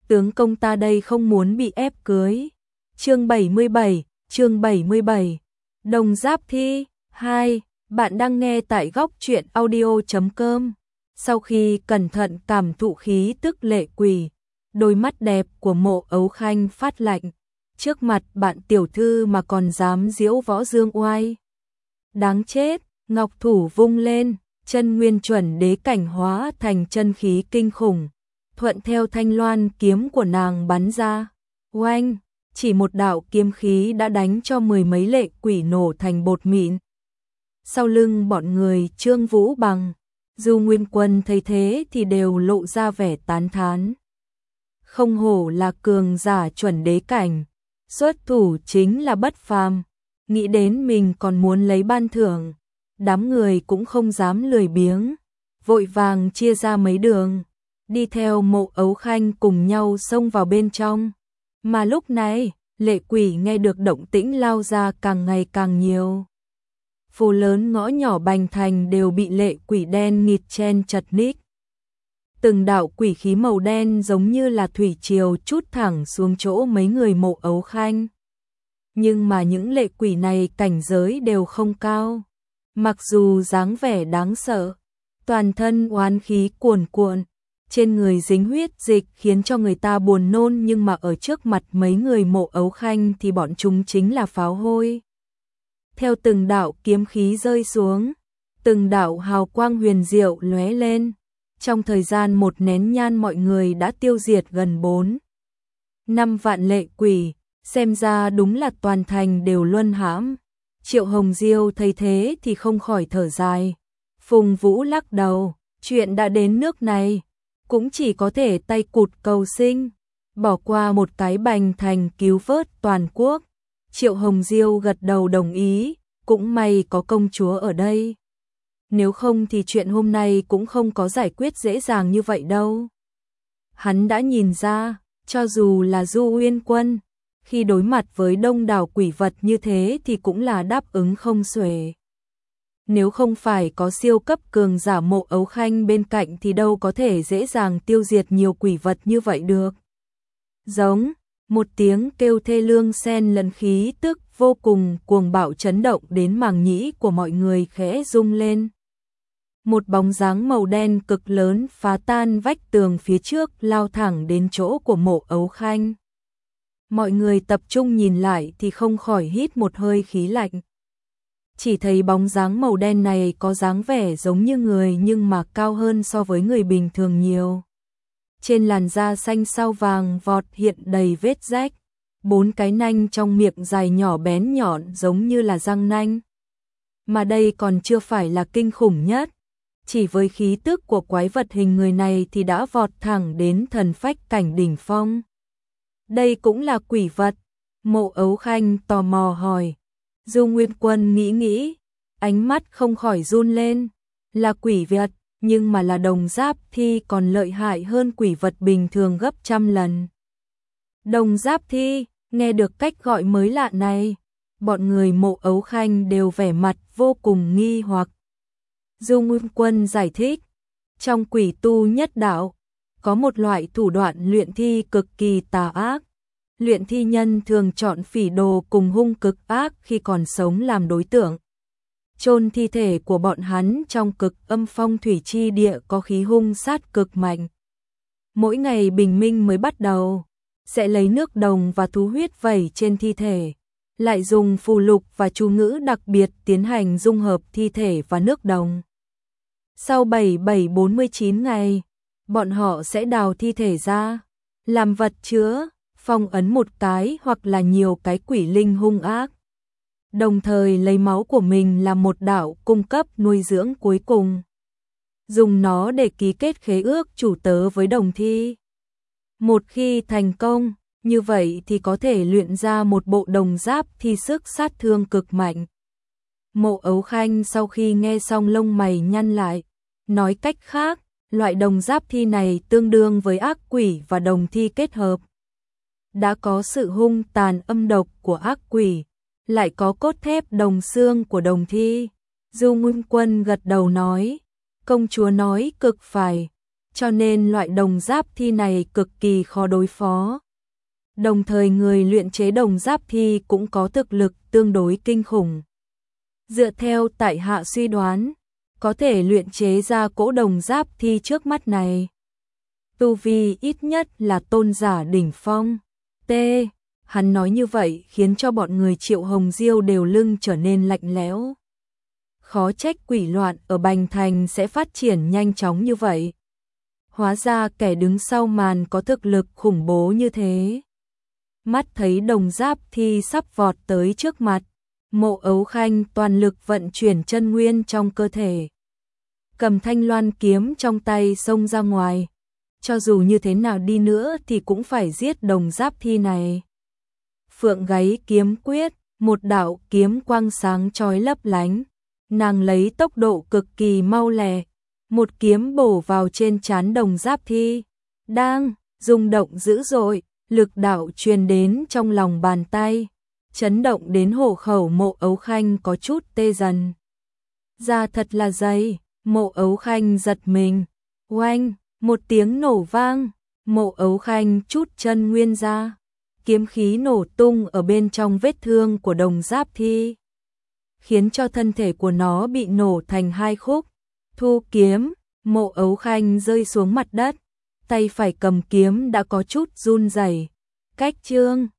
tướng công ta đây không muốn bị ép cưới. Chương 77, Đồng Giáp Thi 2, bạn đang nghe tại góc truyện audio.com. Sau khi cẩn thận cảm thụ khí tức lệ quỷ, đôi mắt đẹp của Mộ Ấu Khanh phát lạnh, trước mặt bạn tiểu thư mà còn dám diễu võ dương oai. Đáng chết, ngọc thủ vung lên, chân nguyên chuẩn đế cảnh hóa thành chân khí kinh khủng, thuận theo thanh loan kiếm của nàng bắn ra. Oanh, chỉ một đạo kiếm khí đã đánh cho mười mấy lệ quỷ nổ thành bột mịn. Sau lưng bọn người Trương Vũ Bằng, Du Nguyên Quân thấy thế thì đều lộ ra vẻ tán thán. Không hổ là cường giả chuẩn đế cảnh, xuất thủ chính là bất phàm, nghĩ đến mình còn muốn lấy ban thưởng, đám người cũng không dám lười biếng, vội vàng chia ra mấy đường, đi theo Mộ Ấu Khanh cùng nhau xông vào bên trong. Mà lúc này, lệ quỷ nghe được động tĩnh lao ra càng ngày càng nhiều. Phố lớn ngõ nhỏ Bành Thành đều bị lệ quỷ đen nghịt chen chật ních. Từng đạo quỷ khí màu đen giống như là thủy triều trút thẳng xuống chỗ mấy người Mộ Ấu Khanh. Nhưng mà những lệ quỷ này cảnh giới đều không cao. Mặc dù dáng vẻ đáng sợ, toàn thân oán khí cuồn cuộn, trên người dính huyết dịch khiến cho người ta buồn nôn, nhưng mà ở trước mặt mấy người Mộ Ấu Khanh thì bọn chúng chính là pháo hôi. Theo từng đạo kiếm khí rơi xuống, từng đạo hào quang huyền diệu lóe lên, trong thời gian một nén nhang mọi người đã tiêu diệt gần 4-5 vạn lệ quỷ, xem ra đúng là toàn thành đều luân hãm. Triệu Hồng Diêu thấy thế thì không khỏi thở dài. Phùng Vũ lắc đầu, chuyện đã đến nước này, cũng chỉ có thể tay cụt cầu sinh, bỏ qua một cái Bành Thành cứu vớt toàn quốc. Triệu Hồng Diêu gật đầu đồng ý, cũng may có công chúa ở đây. Nếu không thì chuyện hôm nay cũng không có giải quyết dễ dàng như vậy đâu. Hắn đã nhìn ra, cho dù là Du Nguyên Quân, khi đối mặt với đông đảo quỷ vật như thế thì cũng là đáp ứng không xuể. Nếu không phải có siêu cấp cường giả Mộ Ấu Khanh bên cạnh thì đâu có thể dễ dàng tiêu diệt nhiều quỷ vật như vậy được. Giống, một tiếng kêu thê lương xen lẫn khí tức vô cùng cuồng bạo chấn động đến màng nhĩ của mọi người khẽ rung lên. Một bóng dáng màu đen cực lớn phá tan vách tường phía trước lao thẳng đến chỗ của Mộ Ấu Khanh. Mọi người tập trung nhìn lại thì không khỏi hít một hơi khí lạnh. Chỉ thấy bóng dáng màu đen này có dáng vẻ giống như người nhưng mà cao hơn so với người bình thường nhiều. Trên làn da xanh sao vàng vọt hiện đầy vết rách, 4 cái nanh trong miệng dài nhỏ bén nhọn giống như là răng nanh. Mà đây còn chưa phải là kinh khủng nhất, chỉ với khí tức của quái vật hình người này thì đã vọt thẳng đến thần phách cảnh đỉnh phong. Đây cũng là quỷ vật? Mộ Ấu Khanh tò mò hỏi. Du Nguyên Quân nghĩ, ánh mắt không khỏi run lên. Là quỷ vật, nhưng mà là Đồng Giáp Thi còn lợi hại hơn quỷ vật bình thường gấp trăm lần. Đồng Giáp Thi, nghe được cách gọi mới lạ này, bọn người Mộ Ấu Khanh đều vẻ mặt vô cùng nghi hoặc. Du Nguyên Quân giải thích, trong quỷ tu nhất đạo, có một loại thủ đoạn luyện thi cực kỳ tà ác. Luyện thi nhân thường chọn phỉ đồ cùng hung cực ác khi còn sống làm đối tượng. Chôn thi thể của bọn hắn trong cực âm phong thủy chi địa có khí hung sát cực mạnh. Mỗi ngày bình minh mới bắt đầu, sẽ lấy nước đồng và thú huyết vẩy trên thi thể, lại dùng phù lục và chú ngữ đặc biệt tiến hành dung hợp thi thể và nước đồng. Sau 47-49 ngày, bọn họ sẽ đào thi thể ra, làm vật chứa, phong ấn một cái hoặc là nhiều cái quỷ linh hung ác. Đồng thời lấy máu của mình làm một đạo cung cấp nuôi dưỡng cuối cùng. Dùng nó để ký kết khế ước chủ tớ với đồng thi. Một khi thành công, như vậy thì có thể luyện ra một bộ đồng giáp thi sức sát thương cực mạnh. Mộ Ấu Khanh sau khi nghe xong lông mày nhăn lại, nói cách khác, loại đồng giáp thi này tương đương với ác quỷ và đồng thi kết hợp. Đã có sự hung tàn âm độc của ác quỷ, lại có cốt thép đồng xương của đồng thi. Du Nguyên Quân gật đầu nói, công chúa nói cực phải, cho nên loại đồng giáp thi này cực kỳ khó đối phó. Đồng thời người luyện chế đồng giáp thi cũng có thực lực tương đối kinh khủng. Dựa theo tại hạ suy đoán, có thể luyện chế ra cỗ đồng giáp thi trước mắt này, tu vi ít nhất là tôn giả đỉnh phong. T. Hắn nói như vậy khiến cho bọn người Triệu Hồng Diêu đều lưng trở nên lạnh lẽo. Khó trách quỷ loạn ở Bành Thành sẽ phát triển nhanh chóng như vậy. Hóa ra kẻ đứng sau màn có thực lực khủng bố như thế. Mắt thấy đồng giáp thi sắp vọt tới trước mặt, Mộ Ấu Khanh toàn lực vận chuyển chân nguyên trong cơ thể. Cầm thanh loan kiếm trong tay xông ra ngoài. Cho dù như thế nào đi nữa thì cũng phải giết đồng giáp thi này. Phượng gáy kiếm quyết, một đạo kiếm quang sáng chói lấp lánh. Nàng lấy tốc độ cực kỳ mau lẹ, một kiếm bổ vào trên trán đồng giáp thi. Đang rung động dữ dội, lực đạo truyền đến trong lòng bàn tay, chấn động đến hổ khẩu Mộ Ấu Khanh có chút tê dần. Da thật là dày, Mộ Ấu Khanh giật mình. Oanh, một tiếng nổ vang, Mộ Ấu Khanh chút chân nguyên ra, kiếm khí nổ tung ở bên trong vết thương của đồng giáp thi, khiến cho thân thể của nó bị nổ thành hai khúc. Thu kiếm, Mộ Ấu Khanh rơi xuống mặt đất, tay phải cầm kiếm đã có chút run rẩy. Cách chương